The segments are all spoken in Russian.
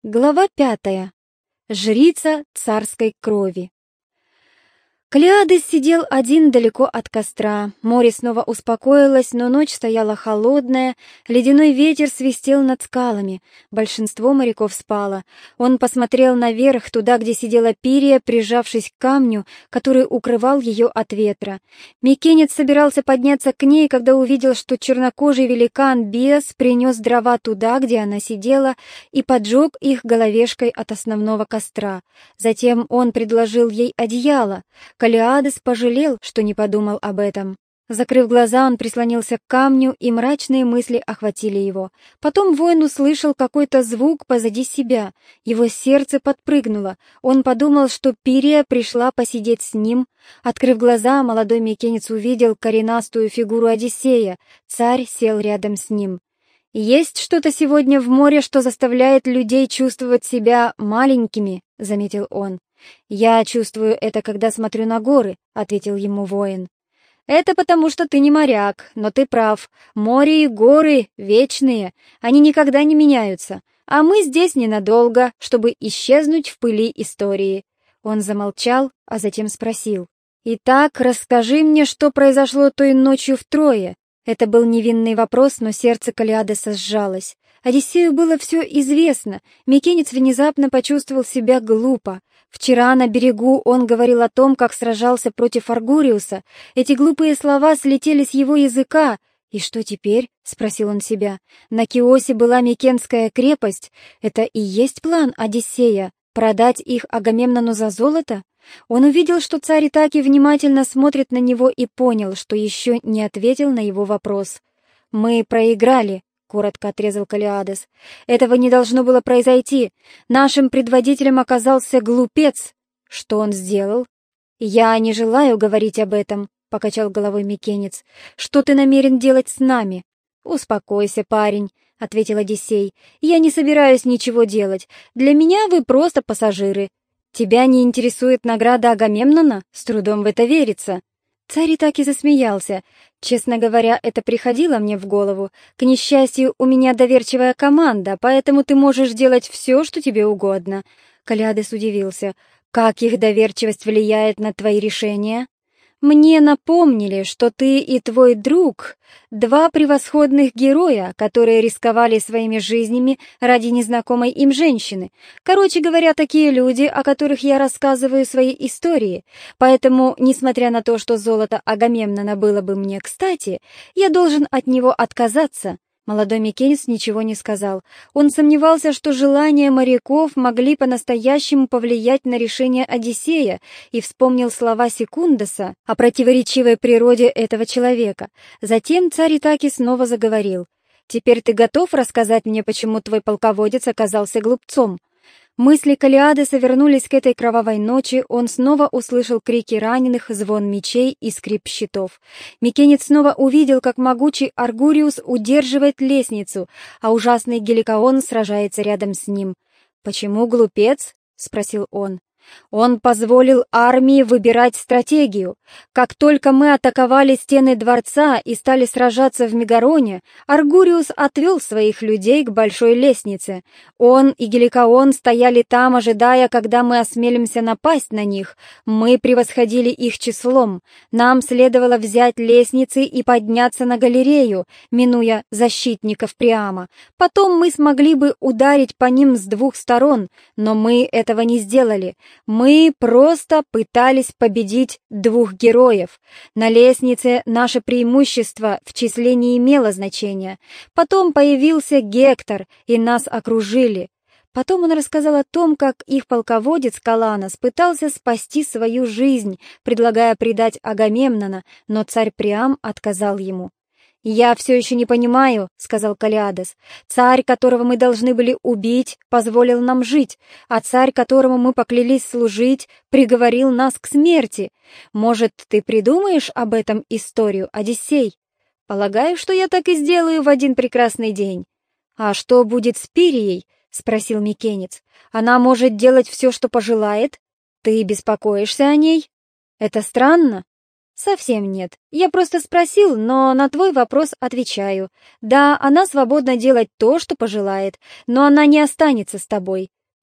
Глава 5. Жрица царской крови. Калиадес сидел один далеко от костра. Море снова успокоилось, но ночь стояла холодная, ледяной ветер свистел над скалами. Большинство моряков спало. Он посмотрел наверх, туда, где сидела Пирия, прижавшись к камню, который укрывал ее от ветра. Микенец собирался подняться к ней, когда увидел, что чернокожий великан Биас принес дрова туда, где она сидела, и поджег их головешкой от основного костра. Затем он предложил ей одеяло. Калиадес пожалел, что не подумал об этом. Закрыв глаза, он прислонился к камню, и мрачные мысли охватили его. Потом воин услышал какой-то звук позади себя. Его сердце подпрыгнуло. Он подумал, что Пирия пришла посидеть с ним. Открыв глаза, молодой микенец увидел коренастую фигуру Одиссея. Царь сел рядом с ним. «Есть что-то сегодня в море, что заставляет людей чувствовать себя маленькими», — заметил он. «Я чувствую это, когда смотрю на горы», — ответил ему воин. «Это потому, что ты не моряк, но ты прав. Море и горы вечные, они никогда не меняются, а мы здесь ненадолго, чтобы исчезнуть в пыли истории». Он замолчал, а затем спросил. «Итак, расскажи мне, что произошло той ночью в Трое». Это был невинный вопрос, но сердце Калиадеса сжалось. Одиссею было все известно. Микенец внезапно почувствовал себя глупо. Вчера на берегу он говорил о том, как сражался против Аргуриуса. Эти глупые слова слетели с его языка. «И что теперь?» — спросил он себя. «На Киосе была Микенская крепость. Это и есть план Одиссея — продать их Агамемнону за золото?» Он увидел, что царь Итаки внимательно смотрит на него, и понял, что еще не ответил на его вопрос. «Мы проиграли», — коротко отрезал Калиадес. «Этого не должно было произойти. Нашим предводителем оказался глупец». «Что он сделал?» «Я не желаю говорить об этом», — покачал головой микенец. «Что ты намерен делать с нами?» «Успокойся, парень», — ответил Одиссей. «Я не собираюсь ничего делать. Для меня вы просто пассажиры». «Тебя не интересует награда Агамемнона? С трудом в это верится». Царь так и засмеялся. «Честно говоря, это приходило мне в голову. К несчастью, у меня доверчивая команда, поэтому ты можешь делать все, что тебе угодно». Калиадес удивился. «Как их доверчивость влияет на твои решения?» «Мне напомнили, что ты и твой друг — два превосходных героя, которые рисковали своими жизнями ради незнакомой им женщины. Короче говоря, такие люди, о которых я рассказываю свои истории. Поэтому, несмотря на то, что золото Агамемнона было бы мне кстати, я должен от него отказаться». Молодой микенец ничего не сказал. Он сомневался, что желания моряков могли по-настоящему повлиять на решение Одиссея, и вспомнил слова Секундоса о противоречивой природе этого человека. Затем царь Итаки снова заговорил. «Теперь ты готов рассказать мне, почему твой полководец оказался глупцом?» Мысли Калиадеса вернулись к этой кровавой ночи, он снова услышал крики раненых, звон мечей и скрип щитов. Микенец снова увидел, как могучий Аргуриус удерживает лестницу, а ужасный Геликоон сражается рядом с ним. «Почему глупец?» — спросил он. «Он позволил армии выбирать стратегию. Как только мы атаковали стены дворца и стали сражаться в Мегароне, Аргуриус отвел своих людей к большой лестнице. Он и Геликоон стояли там, ожидая, когда мы осмелимся напасть на них. Мы превосходили их числом. Нам следовало взять лестницы и подняться на галерею, минуя защитников Приама. Потом мы смогли бы ударить по ним с двух сторон, но мы этого не сделали. Мы просто пытались победить двух героев. На лестнице наше преимущество в числе не имело значения. Потом появился Гектор, и нас окружили». Потом он рассказал о том, как их полководец Каланос пытался спасти свою жизнь, предлагая предать Агамемнона, но царь Приам отказал ему. «Я все еще не понимаю», — сказал Калиадес. «Царь, которого мы должны были убить, позволил нам жить, а царь, которому мы поклялись служить, приговорил нас к смерти. Может, ты придумаешь об этом историю, Одиссей? Полагаю, что я так и сделаю в один прекрасный день». «А что будет с Пирией?» — спросил микенец. «Она может делать все, что пожелает? Ты беспокоишься о ней? Это странно». «Совсем нет. Я просто спросил, но на твой вопрос отвечаю. Да, она свободна делать то, что пожелает, но она не останется с тобой.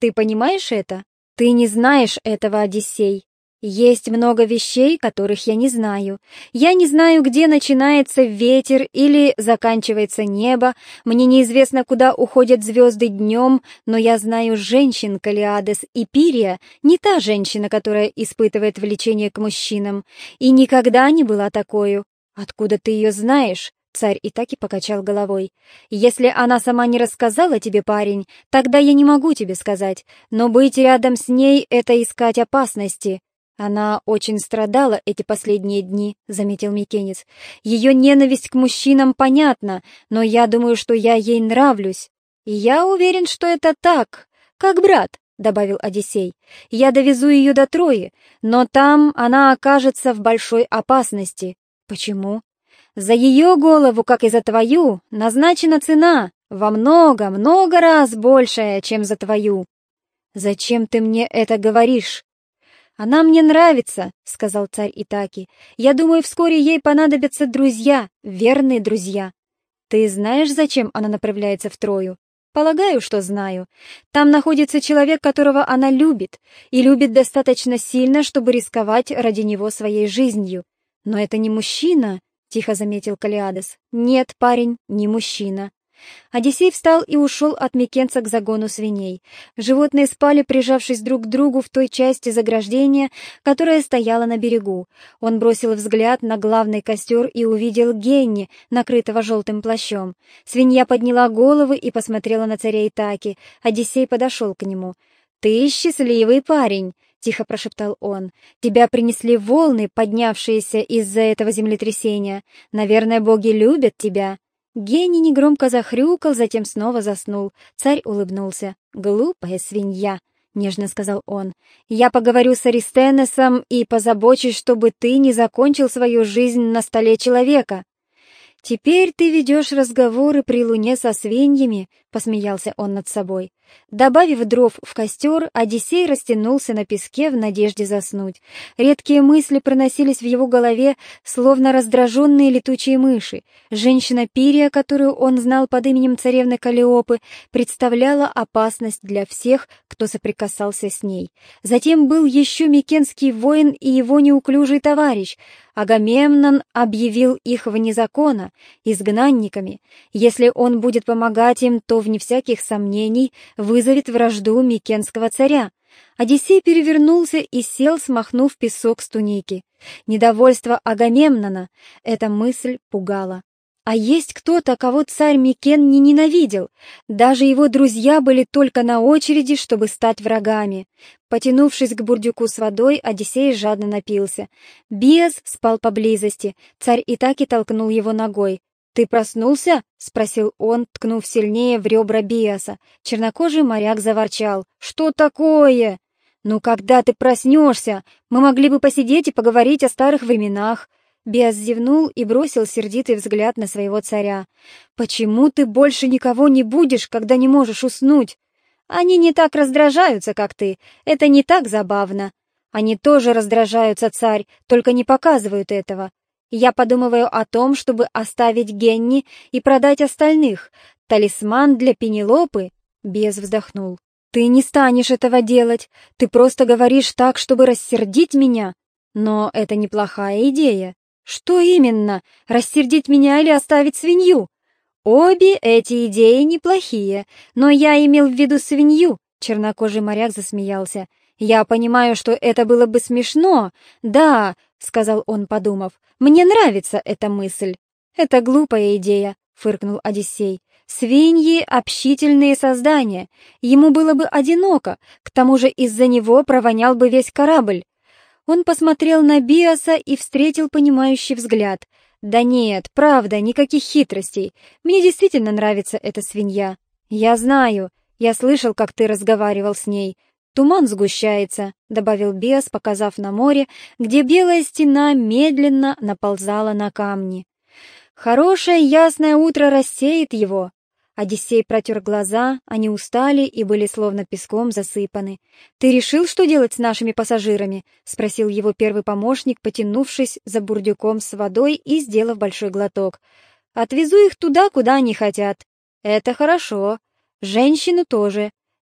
Ты понимаешь это? Ты не знаешь этого, Одиссей. Есть много вещей, которых я не знаю. Я не знаю, где начинается ветер или заканчивается небо. Мне неизвестно, куда уходят звезды днем, но я знаю женщин Калиадес и Пирия, не та женщина, которая испытывает влечение к мужчинам, и никогда не была такою. Откуда ты ее знаешь? Царь Итаки покачал головой. «Если она сама не рассказала тебе, парень, тогда я не могу тебе сказать, но быть рядом с ней — это искать опасности». «Она очень страдала эти последние дни», — заметил Микенец. «Ее ненависть к мужчинам понятна, но я думаю, что я ей нравлюсь». «Я уверен, что это так, как брат», — добавил Одиссей. «Я довезу ее до Трои, но там она окажется в большой опасности». «Почему?» «За ее голову, как и за твою, назначена цена, во много раз большая, чем за твою». «Зачем ты мне это говоришь?» «Она мне нравится», — сказал царь Итаки. «Я думаю, вскоре ей понадобятся друзья, верные друзья». «Ты знаешь, зачем она направляется в Трою?» «Полагаю, что знаю. Там находится человек, которого она любит, и любит достаточно сильно, чтобы рисковать ради него своей жизнью. Но это не мужчина», — тихо заметил Калиадес. «Нет, парень, не мужчина». Одиссей встал и ушел от Микенца к загону свиней. Животные спали, прижавшись друг к другу в той части заграждения, которая стояла на берегу. Он бросил взгляд на главный костер и увидел Генни, накрытого желтым плащом. Свинья подняла голову и посмотрела на царя Итаки. Одиссей подошел к нему. «Ты счастливый парень», — тихо прошептал он. «Тебя принесли волны, поднявшиеся из-за этого землетрясения. Наверное, боги любят тебя». Гений негромко захрюкал, затем снова заснул. Царь улыбнулся. «Глупая свинья», — нежно сказал он. «Я поговорю с Аристенесом и позабочусь, чтобы ты не закончил свою жизнь на столе человека». «Теперь ты ведешь разговоры при луне со свиньями», — посмеялся он над собой. Добавив дров в костер, Одиссей растянулся на песке в надежде заснуть. Редкие мысли проносились в его голове, словно раздраженные летучие мыши. Женщина Пирия, которую он знал под именем царевны Каллиопы, представляла опасность для всех, кто соприкасался с ней. Затем был еще микенский воин и его неуклюжий товарищ. Агамемнон объявил их вне закона, изгнанниками. Если он будет помогать им, то, вне всяких сомнений, вызовет вражду микенского царя. Одиссей перевернулся и сел, смахнув песок с туники. Недовольство Агамемнона — эта мысль пугала. А есть кто-то, кого царь Микен не ненавидел. Даже его друзья были только на очереди, чтобы стать врагами. Потянувшись к бурдюку с водой, Одиссей жадно напился. Биас спал поблизости. Царь Итаки толкнул его ногой. «Ты проснулся?» — спросил он, ткнув сильнее в ребра Биаса. Чернокожий моряк заворчал. «Что такое?» «Ну, когда ты проснешься? Мы могли бы посидеть и поговорить о старых временах». Биас зевнул и бросил сердитый взгляд на своего царя. «Почему ты больше никого не будешь, когда не можешь уснуть?» «Они не так раздражаются, как ты. Это не так забавно». «Они тоже раздражаются, царь, только не показывают этого. Я подумываю о том, чтобы оставить Генни и продать остальных. Талисман для Пенелопы». Биас вздохнул. «Ты не станешь этого делать. Ты просто говоришь так, чтобы рассердить меня. Но это неплохая идея». «Что именно? Рассердить меня или оставить свинью?» «Обе эти идеи неплохие, но я имел в виду свинью», — чернокожий моряк засмеялся. «Я понимаю, что это было бы смешно. Да», — сказал он, подумав, — «мне нравится эта мысль». «Это глупая идея», — фыркнул Одиссей. «Свиньи — общительные создания. Ему было бы одиноко, к тому же из-за него провонял бы весь корабль». Он посмотрел на Биаса и встретил понимающий взгляд. «Да нет, правда, никаких хитростей. Мне действительно нравится эта свинья. Я знаю, я слышал, как ты разговаривал с ней. Туман сгущается», — добавил Биас, показав на море, где белая стена медленно наползала на камни. «Хорошее ясное утро рассеет его». Одиссей протер глаза, они устали и были словно песком засыпаны. «Ты решил, что делать с нашими пассажирами?» — спросил его первый помощник, потянувшись за бурдюком с водой и сделав большой глоток. «Отвезу их туда, куда они хотят». «Это хорошо. Женщину тоже.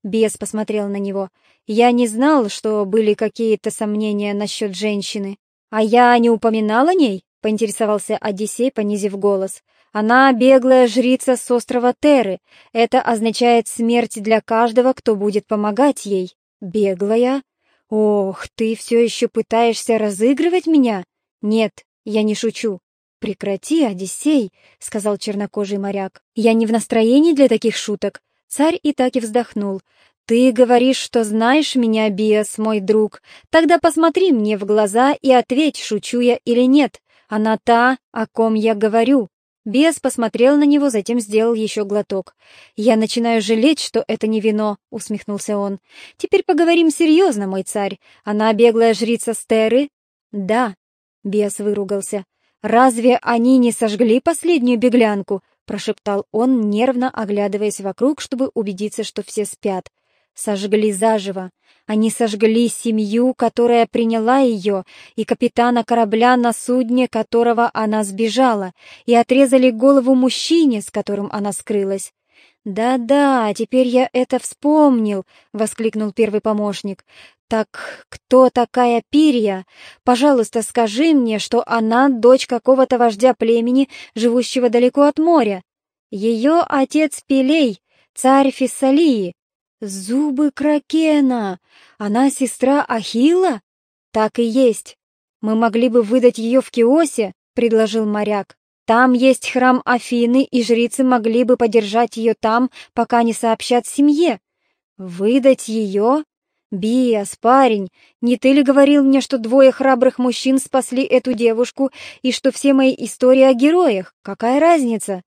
Бес посмотрел на него. «Я не знал, что были какие-то сомнения насчет женщины». «А я не упоминал о ней?» — поинтересовался Одиссей, понизив голос. «Она беглая жрица с острова Терры. Это означает смерть для каждого, кто будет помогать ей». «Беглая? Ох, ты все еще пытаешься разыгрывать меня?» «Нет, я не шучу». «Прекрати, Одиссей», — сказал чернокожий моряк. «Я не в настроении для таких шуток». Царь Итаки вздохнул. «Ты говоришь, что знаешь меня, Биас, мой друг. Тогда посмотри мне в глаза и ответь, шучу я или нет. Она та, о ком я говорю». Биас посмотрел на него, затем сделал еще глоток. «Я начинаю жалеть, что это не вино», — усмехнулся он. «Теперь поговорим серьезно, мой царь. Она беглая жрица Стеры?» «Да», — Биас выругался. «Разве они не сожгли последнюю беглянку?» — прошептал он, нервно оглядываясь вокруг, чтобы убедиться, что все спят. «Сожгли заживо. Они сожгли семью, которая приняла ее, и капитана корабля, на судне которого она сбежала, и отрезали голову мужчине, с которым она скрылась». «Да-да, теперь я это вспомнил», — воскликнул первый помощник. «Так кто такая Пирия? Пожалуйста, скажи мне, что она дочь какого-то вождя племени, живущего далеко от моря. Ее отец Пелей, царь Фессалии. Зубы Кракена. Она сестра Ахилла? Так и есть. Мы могли бы выдать ее в Киосе, предложил моряк. Там есть храм Афины, и жрицы могли бы подержать ее там, пока не сообщат семье. Выдать ее? Биас, парень, не ты ли говорил мне, что двое храбрых мужчин спасли эту девушку, и что все мои истории о героях? Какая разница?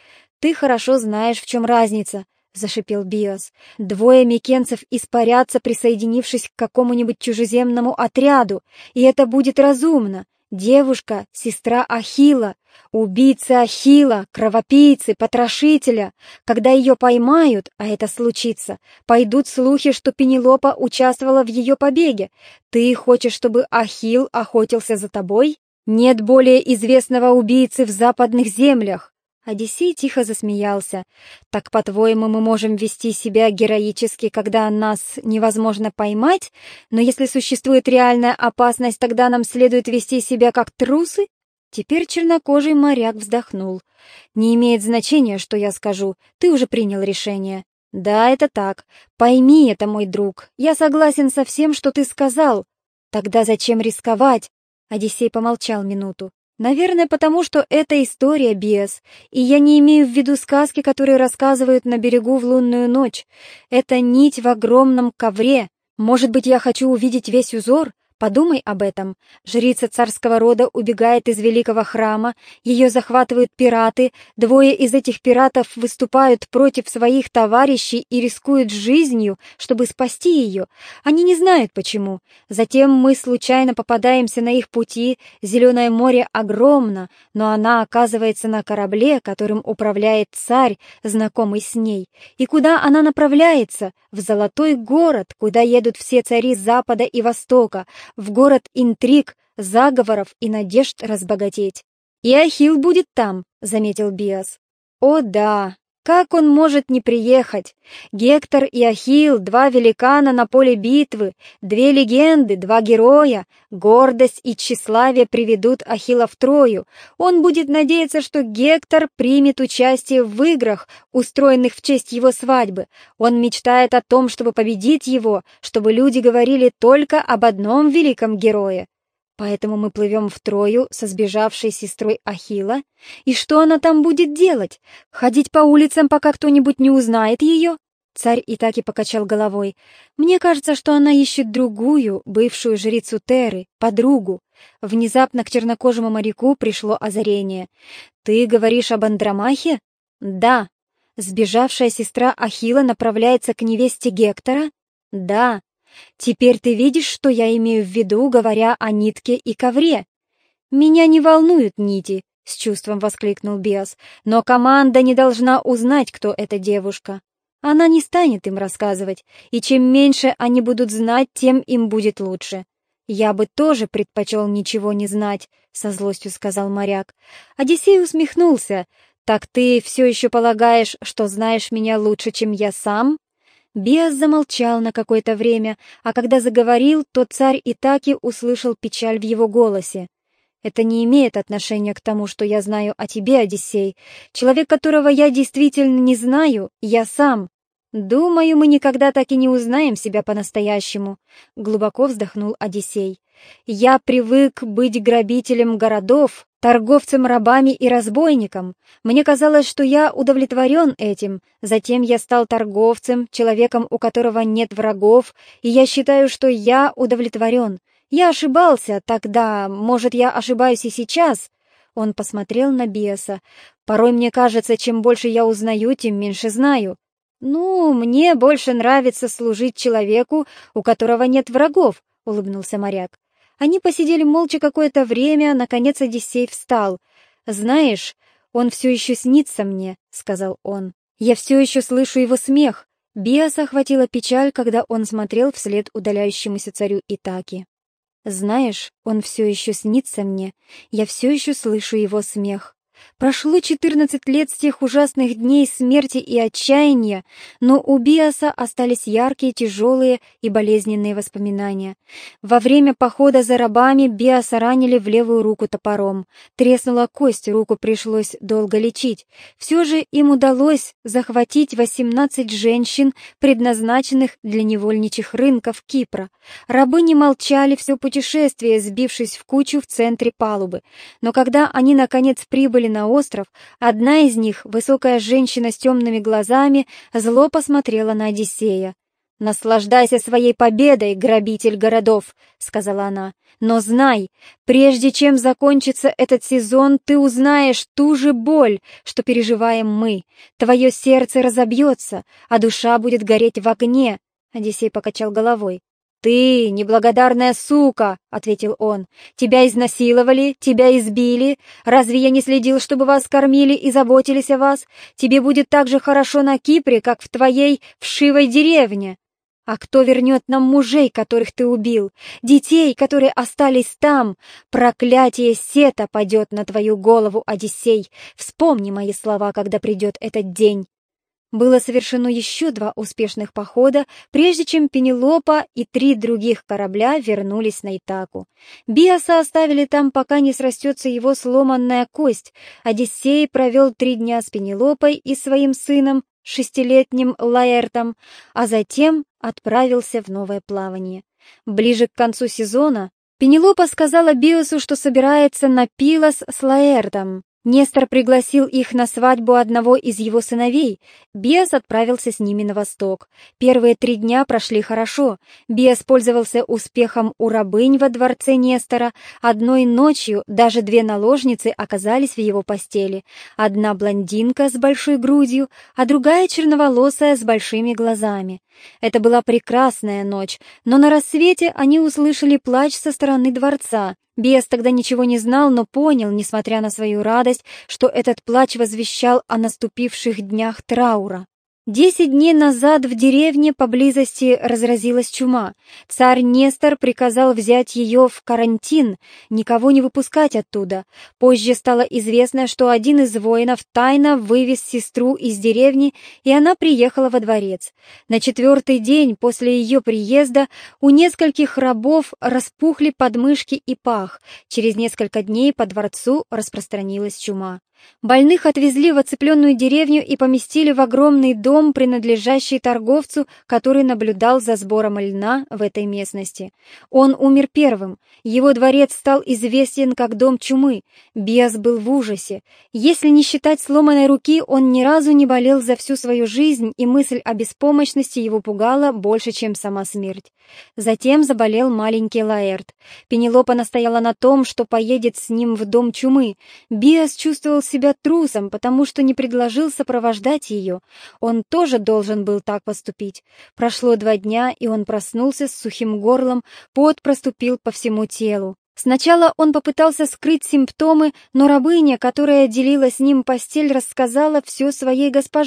Ты хорошо знаешь, в чем разница, — зашипел Биас. «Двое микенцев испарятся, присоединившись к какому-нибудь чужеземному отряду, и это будет разумно. Девушка — сестра Ахилла, убийца Ахилла, кровопийцы, потрошителя. Когда ее поймают, а это случится, пойдут слухи, что Пенелопа участвовала в ее побеге. Ты хочешь, чтобы Ахилл охотился за тобой? Нет более известного убийцы в западных землях». Одиссей тихо засмеялся. «Так, по-твоему, мы можем вести себя героически, когда нас невозможно поймать? Но если существует реальная опасность, тогда нам следует вести себя как трусы?» Теперь чернокожий моряк вздохнул. «Не имеет значения, что я скажу. Ты уже принял решение». «Да, это так. Пойми это, мой друг. Я согласен со всем, что ты сказал». «Тогда зачем рисковать?» Одиссей помолчал минуту. «Наверное, потому что это история, Биас, и я не имею в виду сказки, которые рассказывают на берегу в лунную ночь. Это нить в огромном ковре. Может быть, я хочу увидеть весь узор? Подумай об этом. Жрица царского рода убегает из великого храма, ее захватывают пираты, двое из этих пиратов выступают против своих товарищей и рискуют жизнью, чтобы спасти ее. Они не знают почему. Затем мы случайно попадаемся на их пути, Зеленое море огромно, но она оказывается на корабле, которым управляет царь, знакомый с ней. И куда она направляется? В Золотой город, куда едут все цари Запада и Востока, в город интриг, заговоров и надежд разбогатеть. «И Ахилл будет там», — заметил Биас. «О да, как он может не приехать? Гектор и Ахилл — два великана на поле битвы, две легенды, два героя. Гордость и тщеславие приведут Ахилла в Трою. Он будет надеяться, что Гектор примет участие в играх, устроенных в честь его свадьбы. Он мечтает о том, чтобы победить его, чтобы люди говорили только об одном великом герое. Поэтому мы плывем в Трою со сбежавшей сестрой Ахилла. И что она там будет делать? Ходить по улицам, пока кто-нибудь не узнает ее?» Царь Итаки покачал головой. «Мне кажется, что она ищет другую, бывшую жрицу Терры, подругу». Внезапно к чернокожему моряку пришло озарение. «Ты говоришь об Андромахе?» «Да». «Сбежавшая сестра Ахилла направляется к невесте Гектора?» «Да». «Теперь ты видишь, что я имею в виду, говоря о нитке и ковре?» «Меня не волнуют нити», — с чувством воскликнул Биас, «но команда не должна узнать, кто эта девушка. Она не станет им рассказывать, и чем меньше они будут знать, тем им будет лучше». «Я бы тоже предпочел ничего не знать», — со злостью сказал моряк. Одиссей усмехнулся. «Так ты все еще полагаешь, что знаешь меня лучше, чем я сам?» Биас замолчал на какое-то время, а когда заговорил, то царь Итаки услышал печаль в его голосе. «Это не имеет отношения к тому, что я знаю о тебе, Одиссей. Человек, которого я действительно не знаю, я сам. Думаю, мы никогда так и не узнаем себя по-настоящему», — глубоко вздохнул Одиссей. «Я привык быть грабителем городов, торговцем рабами и разбойником. Мне казалось, что я удовлетворен этим. Затем я стал торговцем, человеком, у которого нет врагов, и я считаю, что я удовлетворен. Я ошибался тогда, может, я ошибаюсь и сейчас». Он посмотрел на Биаса. «Порой мне кажется, чем больше я узнаю, тем меньше знаю. Ну, мне больше нравится служить человеку, у которого нет врагов», — улыбнулся моряк. Они посидели молча какое-то время, наконец Одиссей встал. «Знаешь, он все еще снится мне», — сказал он. «Я все еще слышу его смех». Биаса охватила печаль, когда он смотрел вслед удаляющемуся царю Итаки. «Знаешь, он все еще снится мне, я все еще слышу его смех. Прошло 14 лет с тех ужасных дней смерти и отчаяния, но у Биаса остались яркие, тяжелые и болезненные воспоминания. Во время похода за рабами Биаса ранили в левую руку топором. Треснула кость, руку пришлось долго лечить. Все же им удалось захватить 18 женщин, предназначенных для невольничьих рынков Кипра. Рабы не молчали все путешествие, сбившись в кучу в центре палубы. Но когда они, наконец, прибыли на остров, одна из них, высокая женщина с темными глазами, зло посмотрела на Одиссея. «Наслаждайся своей победой, грабитель городов», — сказала она. «Но знай, прежде чем закончится этот сезон, ты узнаешь ту же боль, что переживаем мы. Твое сердце разобьется, а душа будет гореть в огне». Одиссей покачал головой. «Ты, неблагодарная сука!» — ответил он. «Тебя изнасиловали, тебя избили. Разве я не следил, чтобы вас кормили и заботились о вас? Тебе будет так же хорошо на Кипре, как в твоей вшивой деревне. А кто вернет нам мужей, которых ты убил? Детей, которые остались там? Проклятие Сета падет на твою голову, Одиссей. Вспомни мои слова, когда придет этот день». Было совершено еще 2 успешных похода, прежде чем Пенелопа и 3 других корабля вернулись на Итаку. Биаса оставили там, пока не срастется его сломанная кость. Одиссей провел 3 дня с Пенелопой и своим сыном, 6-летним Лаэртом, а затем отправился в новое плавание. Ближе к концу сезона Пенелопа сказала Биасу, что собирается на Пилос с Лаэртом. Нестор пригласил их на свадьбу одного из его сыновей. Биас отправился с ними на восток. Первые 3 дня прошли хорошо. Биас пользовался успехом у рабынь во дворце Нестора. Одной ночью даже 2 наложницы оказались в его постели. Одна блондинка с большой грудью, а другая черноволосая с большими глазами. Это была прекрасная ночь, но на рассвете они услышали плач со стороны дворца. Биас тогда ничего не знал, но понял, несмотря на свою радость, что этот плач возвещал о наступивших днях траура. 10 дней назад в деревне поблизости разразилась чума. Царь Нестор приказал взять ее в карантин, никого не выпускать оттуда. Позже стало известно, что один из воинов тайно вывез сестру из деревни, и она приехала во дворец. На 4-й день после ее приезда у нескольких рабов распухли подмышки и пах. Через несколько дней по дворцу распространилась чума. Больных отвезли в оцепленную деревню и поместили в огромный дом, принадлежащий торговцу, который наблюдал за сбором льна в этой местности. Он умер первым. Его дворец стал известен как дом чумы. Биас был в ужасе. Если не считать сломанной руки, он ни разу не болел за всю свою жизнь, и мысль о беспомощности его пугала больше, чем сама смерть. Затем заболел маленький Лаэрт. Пенелопа настояла на том, что поедет с ним в дом чумы. Биас чувствовал себя трусом, потому что не предложил сопровождать ее. Он тоже должен был так поступить. Прошло 2 дня, и он проснулся с сухим горлом, пот проступил по всему телу. Сначала он попытался скрыть симптомы, но рабыня, которая делила с ним постель, рассказала все своей госпоже.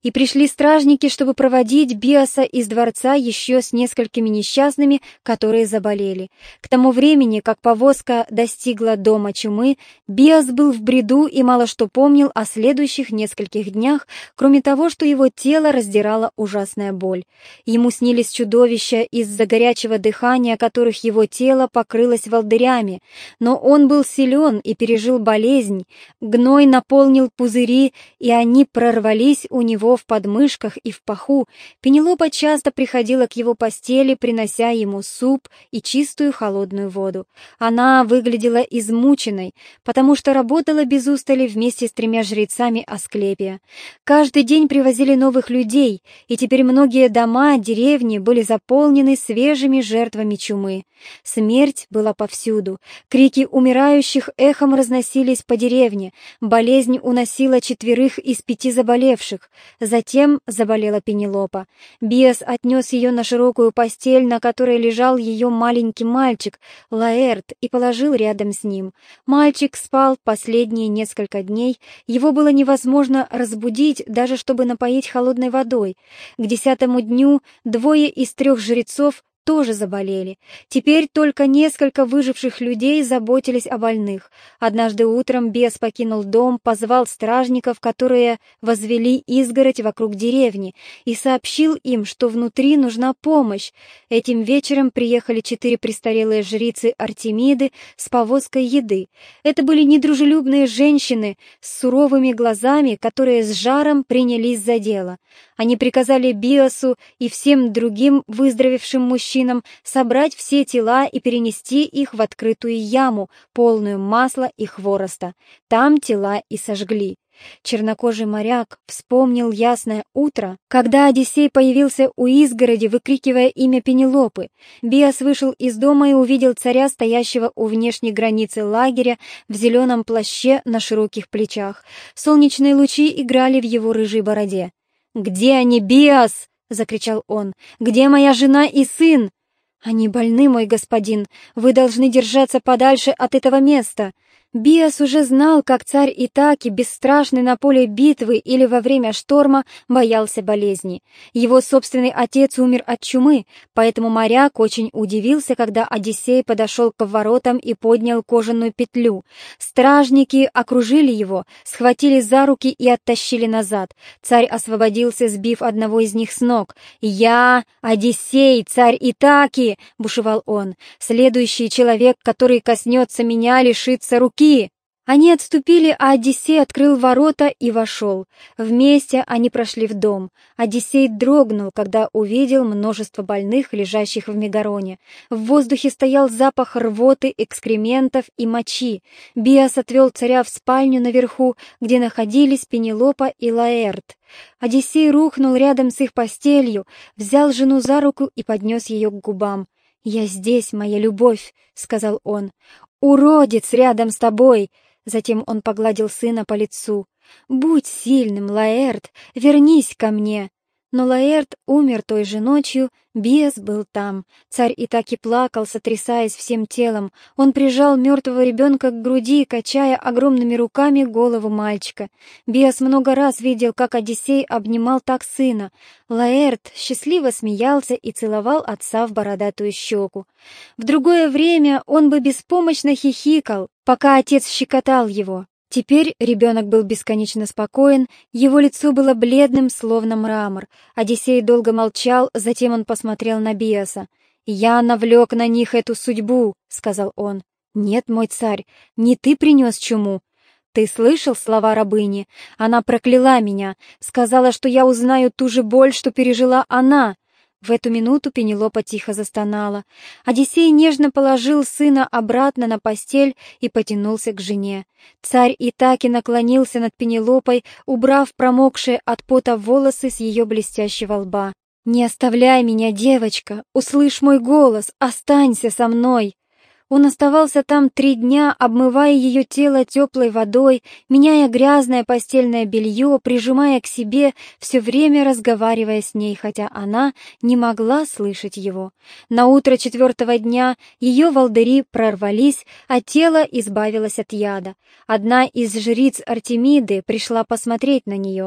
и пришли стражники, чтобы проводить Биаса из дворца еще с несколькими несчастными, которые заболели. К тому времени, как повозка достигла дома чумы, Биас был в бреду и мало что помнил о следующих нескольких днях, кроме того, что его тело раздирала ужасная боль. Ему снились чудовища из-за горячего дыхания, которых его тело покрылось волдырями, но он был силен и пережил болезнь. Гной наполнил пузыри, и они прорвались у него в подмышках и в паху. Пенелопа часто приходила к его постели, принося ему суп и чистую холодную воду. Она выглядела измученной, потому что работала без устали вместе с 3 жрецами Асклепия. Каждый день привозили новых людей, и теперь многие дома, деревни были заполнены свежими жертвами чумы. Смерть была повсюду. Крики умирающих эхом разносились по деревне. Болезнь уносила 4 из 5 заболевших. Затем заболела Пенелопа. Биас отнес ее на широкую постель, на которой лежал ее маленький мальчик, Лаэрт, и положил рядом с ним. Мальчик спал последние несколько дней, его было невозможно разбудить, даже чтобы напоить холодной водой. К 10-му дню 2 из 3 жрецов тоже заболели. Теперь только несколько выживших людей заботились о больных. Однажды утром бес покинул дом, позвал стражников, которые возвели изгородь вокруг деревни, и сообщил им, что внутри нужна помощь. Этим вечером приехали 4 престарелые жрицы Артемиды с повозкой еды. Это были недружелюбные женщины с суровыми глазами, которые с жаром принялись за дело. Они приказали Биасу и всем другим выздоровевшим мужчинам собрать все тела и перенести их в открытую яму, полную масла и хвороста. Там тела и сожгли. Чернокожий моряк вспомнил ясное утро, когда Одиссей появился у изгороди, выкрикивая имя Пенелопы. Биас вышел из дома и увидел царя, стоящего у внешней границы лагеря в зеленом плаще на широких плечах. Солнечные лучи играли в его рыжей бороде. «Где они, Биас?» — закричал он. «Где моя жена и сын?» «Они больны, мой господин. Вы должны держаться подальше от этого места». Биас уже знал, как царь Итаки, бесстрашный на поле битвы или во время шторма, боялся болезни. Его собственный отец умер от чумы, поэтому моряк очень удивился, когда Одиссей подошел к воротам и поднял кожаную петлю. Стражники окружили его, схватили за руки и оттащили назад. Царь освободился, сбив одного из них с ног. «Я Одиссей, царь Итаки!» — бушевал он. «Следующий человек, который коснется меня, лишится руки». Они отступили, а Одиссей открыл ворота и вошел. Вместе они прошли в дом. Одиссей дрогнул, когда увидел множество больных, лежащих в Мегароне. В воздухе стоял запах рвоты, экскрементов и мочи. Биас отвел царя в спальню наверху, где находились Пенелопа и Лаэрт. Одиссей рухнул рядом с их постелью, взял жену за руку и поднес ее к губам. «Я здесь, моя любовь», — сказал он. «Уродец рядом с тобой!» Затем он погладил сына по лицу. «Будь сильным, Лаэрт, вернись ко мне!» Но Лаэрт умер той же ночью, Биас был там. Царь Итаки плакал, сотрясаясь всем телом. Он прижал мертвого ребенка к груди, качая огромными руками голову мальчика. Биас много раз видел, как Одиссей обнимал так сына. Лаэрт счастливо смеялся и целовал отца в бородатую щеку. В другое время он бы беспомощно хихикал, пока отец щекотал его. Теперь ребенок был бесконечно спокоен, его лицо было бледным, словно мрамор. Одиссей долго молчал, затем он посмотрел на Биаса. «Я навлек на них эту судьбу», — сказал он. «Нет, мой царь, не ты принес чуму». «Ты слышал слова рабыни? Она прокляла меня, сказала, что я узнаю ту же боль, что пережила она». В эту минуту Пенелопа тихо застонала. Одиссей нежно положил сына обратно на постель и потянулся к жене. Царь Итаки наклонился над Пенелопой, убрав промокшие от пота волосы с ее блестящего лба. «Не оставляй меня, девочка! Услышь мой голос! Останься со мной!» Он оставался там 3 дня, обмывая ее тело теплой водой, меняя грязное постельное белье, прижимая к себе, все время разговаривая с ней, хотя она не могла слышать его. На утро 4-го дня ее волдыри прорвались, а тело избавилось от яда. Одна из жриц Артемиды пришла посмотреть на нее.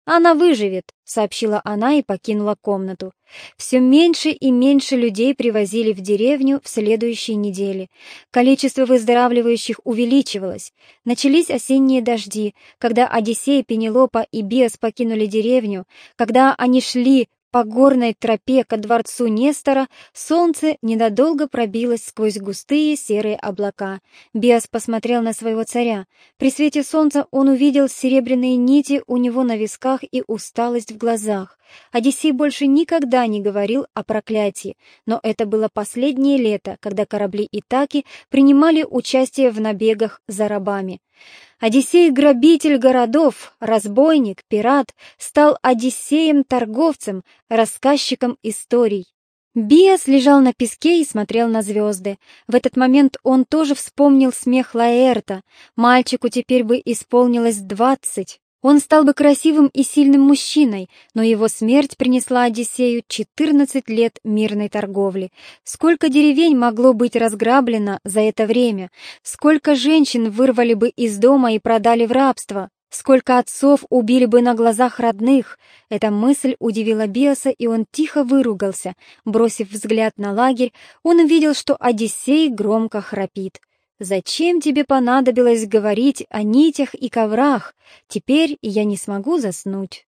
«Она выживет», — сообщила она и покинула комнату. Все меньше и меньше людей привозили в деревню в следующей неделе. Количество выздоравливающих увеличивалось. Начались осенние дожди, когда Одиссей, Пенелопа и Биас покинули деревню, когда они шли по горной тропе ко дворцу Нестора, солнце ненадолго пробилось сквозь густые серые облака. Биас посмотрел на своего царя. При свете солнца он увидел серебряные нити у него на висках и усталость в глазах. Одиссей больше никогда не говорил о проклятии, но это было последнее лето, когда корабли Итаки принимали участие в набегах за рабами. Одиссей — грабитель городов, разбойник, пират, стал Одиссеем-торговцем, рассказчиком историй. Биас лежал на песке и смотрел на звезды. В этот момент он тоже вспомнил смех Лаэрта. Мальчику теперь бы исполнилось 20. Он стал бы красивым и сильным мужчиной, но его смерть принесла Одиссею 14 лет мирной торговли. Сколько деревень могло быть разграблено за это время? Сколько женщин вырвали бы из дома и продали в рабство? Сколько отцов убили бы на глазах родных? Эта мысль удивила Биаса, и он тихо выругался. Бросив взгляд на лагерь, он увидел, что Одиссей громко храпит. «Зачем тебе понадобилось говорить о нитях и коврах? Теперь я не смогу заснуть».